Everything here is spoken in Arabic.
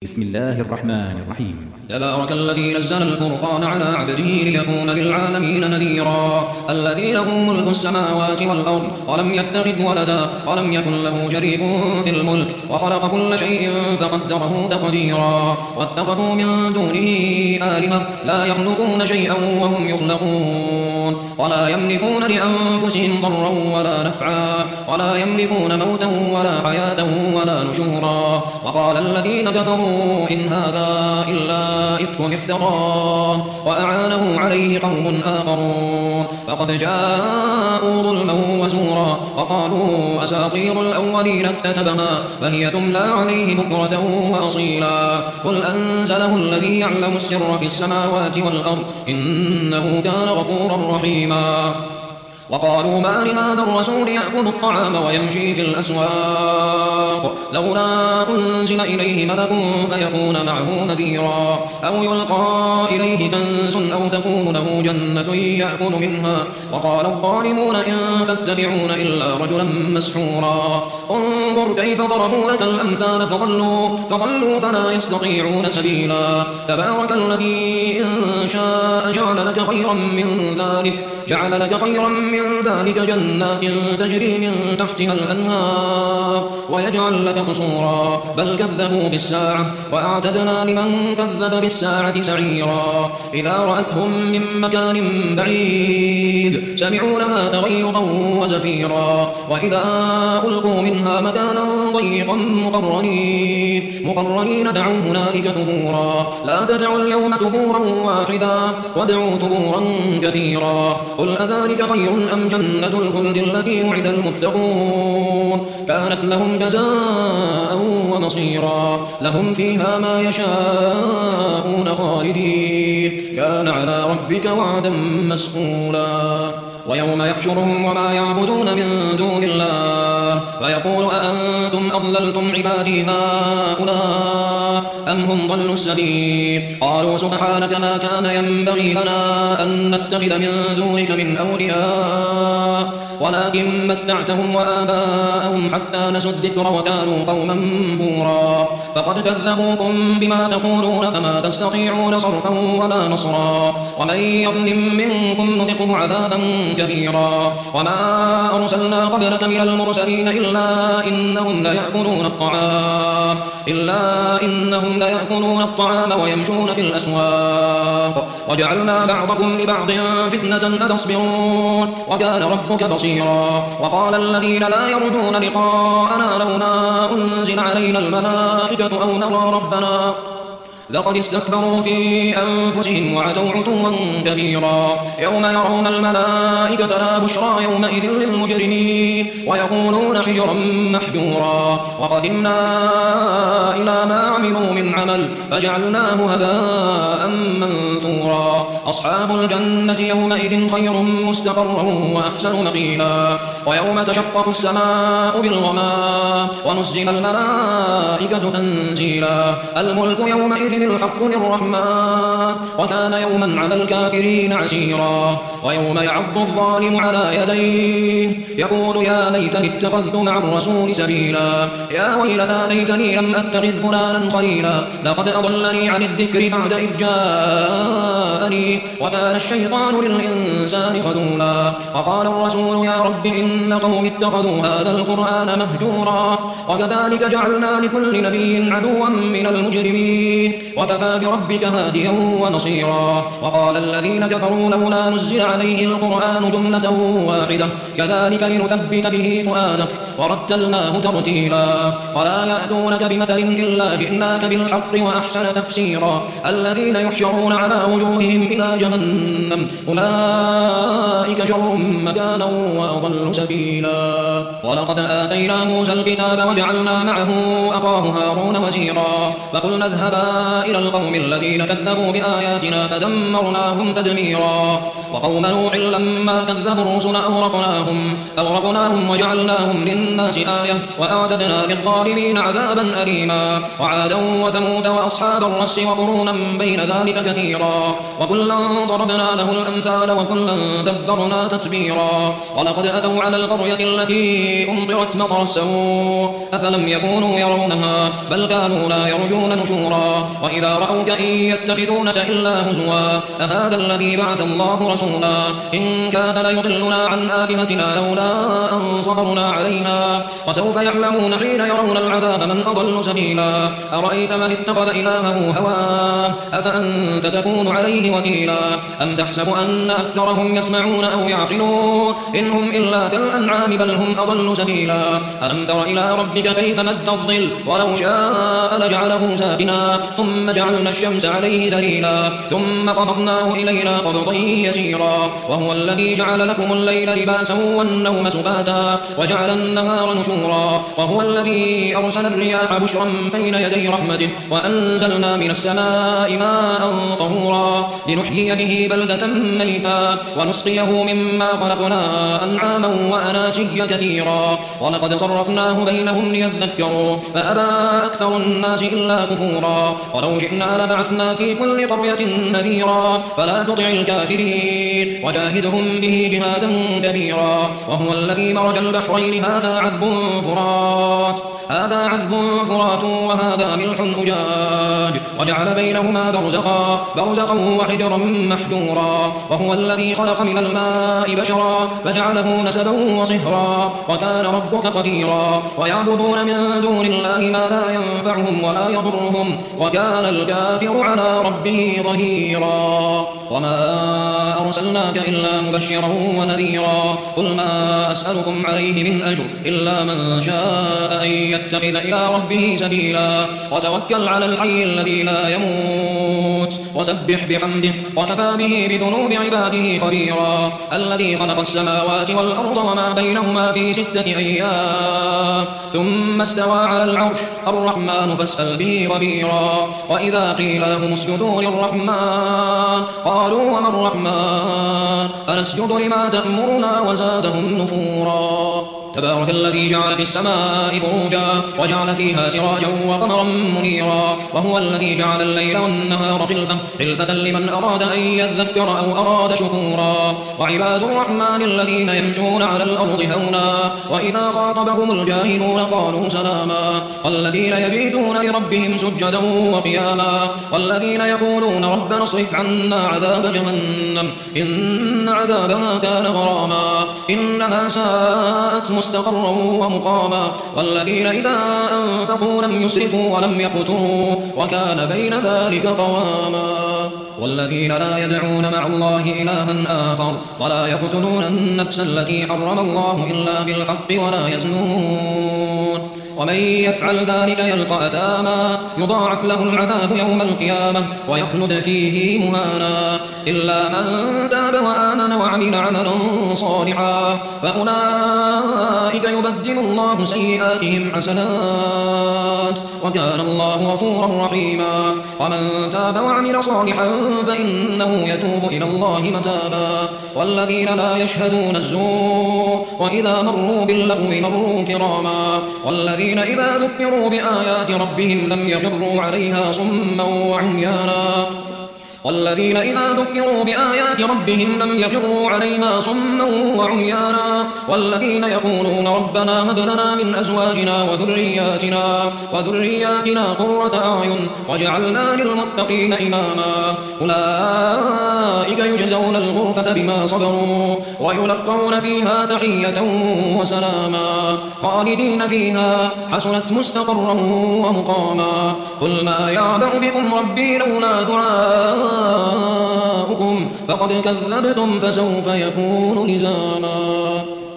بسم الله الرحمن الرحيم. تبارك الذي نزل الفرقان على عبده ليكون للعالمين نذيرا الذي له ملك السماوات والأرض ولم يتخذ ولدا ولم يكن له شريك في الملك وخلق كل شيء فقدره تقديرا واتخذوا من دونه آلهة لا يخلقون شيئا وهم يخلقون ولا يملكون لأنفسهم ضرا ولا نفعا ولا يملكون موتا ولا حياة ولا نشورا وقال الذين كفروا إن هذا إلا إفك افتراه وأعانه عليه قوم آخرون فقد جاءوا ظلما وزورا وقالوا أساطير الأولين اكتتبها فهي تملى عليه بكرة وأصيلا قل أنزله الذي يعلم السر في السماوات والأرض إنه كان غفورا رحيما وقالوا ما لهذا الرسول يأكل الطعام ويمشي في الأسواق لولا أنزل إليه ملك فيكون معه نذيرا أو يلقى إليه كنز أو تكون له جنة يأكل منها وقال الظالمون إن تتبعون إلا رجلا مسحورا انظر كيف ضربوا لك الأمثال فضلوا فلا يستطيعون سبيلا تبارك الذي إن شاء جعل لك خيرا من ذلك جنات تجري من تحتها الأنهار ويجعل لك قصورا بل كذبوا بالساعة وأعتدنا لمن كذب بالساعة سعيرا إذا رأتهم من مكان بعيد سمعوا لها تغيظا وزفيرا وإذا ألقوا منها مكانا ضيقا مقرنين دعوا هنالك ثبورا لا تدعوا اليوم ثبورا واحدا وادعوا ثبورا كثيرا قل أذلك خير أم جنة الخلد التي وعد المتقون كانت لهم جزاء ومصيرا لهم فيها ما يشاءون خالدين كان على ربك وعدا مسئولا ويوم يحشرهم وما يعبدون من دون الله فيقول أأنتم أضللتم عبادي هؤلاء أم هم ضلوا السبيل قالوا سبحانك ما كان ينبغي لنا أن نتخذ من دونك من أولياء ولكن متعتهم وآباءهم حتى نسوا الذكر وكانوا قوما بورا فقد كذبوكم بما تقولون فما تستطيعون صرفا ولا نصرا ومن يظلم منكم نذقه عذابا كبيرا وما أرسلنا قبلك من المرسلين إلا إنهم ليأكلون الطعام ويمشون في الأسواق وجعلنا بعضكم لبعض فتنة أتصبرون وكان ربك بصيرا وقال الذين لا يرجون لقاءنا لولا أنزل علينا الملائكة أو نرى ربنا لقد استكبروا في أنفسهم وعتوا عتوا كبيرا يوم يرون الملائكة لا بشرى يومئذ للمجرمين ويقولون حجرا محجورا وقدمنا إلى ما عملوا من عمل فجعلناه هباء منثورا أصحاب الجنة يومئذ خير مستقرا وأحسن مقيلا ويوم تشقق السماء بالغمام ونزل الملائكة تنزيلا الملك يومئذ الحق للرحمن وكان يوما على الكافرين عسيرا ويوم يعض الظالم على يديه يقول يا ليتني اتخذت مع الرسول سبيلا يا ويلتى ليتني لم أتخذ فلانا خليلا لقد أضلني عن الذكر بعد إذ جاءني وكان الشيطان للإنسان خذولا وقال الرسول يا رب إن قوم اتخذوا هذا القرآن مهجورا وكذلك جعلنا لكل نبي عدوا من المجرمين وكفى بربك هاديا ونصيرا وقال الذين كفروا لولا نزل عليه القرآن جملة واحدة كذلك لنثبت به فؤادك ورتلناه ترتيلا ولا يأتونك بمثل إلا جئناك بالحق وأحسن تفسيرا الذين يحشرون على وجوههم إلى جهنم أولئك شر مكانا وأضل سبيلا ولقد آتينا موسى الكتاب وجعلنا معه أخاه هارون وزيرا فقلنا اذهبا إلى القوم الذين كذبوا بآياتنا فدمرناهم تدميرا وقوم وقوم نوح لما كذبوا الرسل أغرقناهم وجعلناهم للناس آية وأعتدنا للظالمين عذابا أليما وعادا وثمود وأصحاب الرس وقرونا بين ذلك كثيرا وكلا ضربنا له الأمثال وكلا دبرنا تتبيرا ولقد أتوا على القرية التي أمطرت مطر السوء أفلم يكونوا يرونها بل كانوا لا يرجون نشورا وإذا رأوك إن يتخذونك إلا هزوا أهذا الذي بعث الله رسولا إن كان ليضلنا عن آلهتنا لولا أن صبرنا عليها وسوف يعلمون حين يرون العذاب من أضل سبيلا أرأيت من اتخذ إلهه هواه أفأنت تكون عليه وكيلا أم تحسب أن أكثرهم يسمعون أو يعقلون إن هم إلا كالأنعام بل هم أضل سبيلا ألم تر إلى ربك كيف مد الظل ولو شاء لجعله ساكنا ثم جعلنا الشمس عليه دليلا ثم قبضناه إلينا قبضا يسيرا وهو الذي جعل لكم الليل لباسا والنوم سباتا وجعل النهار نشورا وهو الذي أرسل الرياح بشرا بين يدي رحمته وأنزلنا من السماء ماء طهورا لنحيي به بلدة ميتا ونسقيه مما خلقنا أنعاما وأناسيا كثيرا ولقد صرفناه بينهم ليذكروا فأبى أكثر الناس إلا كفورا ولو جئنا لبعثنا في كل قرية نذيرا فلا تطع الكافرين وجاهدهم به جهادا كبيرا وهو الذي مرج البحرين هذا عذب فرات وهذا ملح أجاج وجعل بينهما برزخا وحجرا محجورا وهو الذي خلق من الماء بشرا فجعله نسبا وصهرا وكان ربك قديرا ويعبدون من دون الله ما لا ينفعهم ولا يضرهم وكان الكافر على ربه ظهيرا وما أرسلناك إلا مبشرا ونذيرا قل ما أسألكم عليه من أجر إلا من شاء أن يتخذ إلى ربه سبيلا وتوكل على الحي الذي لا يموت وسبح بحمده وكفى به بذنوب عباده خبيرا الذي خلق السماوات والأرض وما بينهما في 6 أيام ثم استوى على العرش الرحمن فاسأل به خبيرا وإذا قيل لهم اسجدوا للرحمن قالوا وما الرحمن أنسجد لما تأمرنا وزادهم نفورا تبارك الذي جعل في السماء بروجا وجعل فيها سراجا وقمرا منيرا وهو الذي جعل الليل والنهار خلفة لمن أراد أن يذكر أو أراد شكورا وعباد الرحمن الذين يمشون على الأرض هونا وإذا خاطبهم الجاهلون قالوا سلاما والذين يبيتون لربهم سجدا وقياما والذين يقولون ربنا اصرف عنا عذاب جهنم إن عذابها كان غراما إنها ساءت مستقرا ومقاما والذين إذا أنفقوا لم يسرفوا ولم يقتروا وكان بين ذلك قواما والذين لا يدعون مع الله إلها آخر ولا يقتلون النفس التي حرم الله إلا بالحق ولا يزنون ومن يفعل ذلك يلقى أثاما يضاعف له العذاب يوم القيامة ويخلد فيه مهانا إلا من تاب وآمن وعمل عملا صالحا فأولئك يبدل الله سيئاتهم حسنات وكان الله غفورا رحيما ومن تاب وعمل صالحا فإنه يتوب إلى الله متابا والذين لا يشهدون الزور وإذا مروا باللغو مروا كراما والذين إذا ذكروا بآيات ربهم لم يخروا عليها صما وعميانا والذين إذا ذكروا بآيات ربهم لم يخروا عليها صما وعميانا والذين يقولون ربنا هب لنا من أزواجنا وذرياتنا قرة أعين واجعلنا للمتقين إماما أولئك يجزون الغرفة بما صبروا ويلقون فيها تحية وسلاما خالدين فيها حسنت مستقرا ومقاما قل ما يعبأ بكم ربي لولا دعاؤكم فقد كذبتم فسوف يكون لزاما